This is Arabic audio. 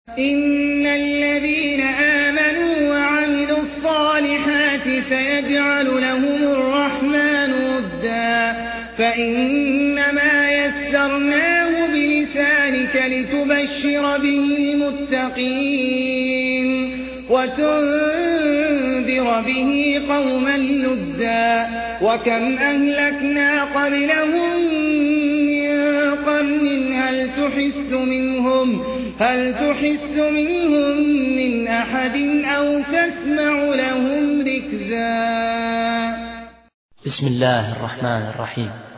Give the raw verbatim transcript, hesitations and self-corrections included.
إن الذين آمنوا وعملوا الصالحات سيجعل لهم الرحمن ودا فإنما يسرناه بلسانك لتبشر به متقين وتنذر به قوما لدا وكم أهلكنا قبلهم من قرن هل تحس منهم هل تحس منهم من أحد أو تسمع لهم ركزا. بسم الله الرحمن الرحيم.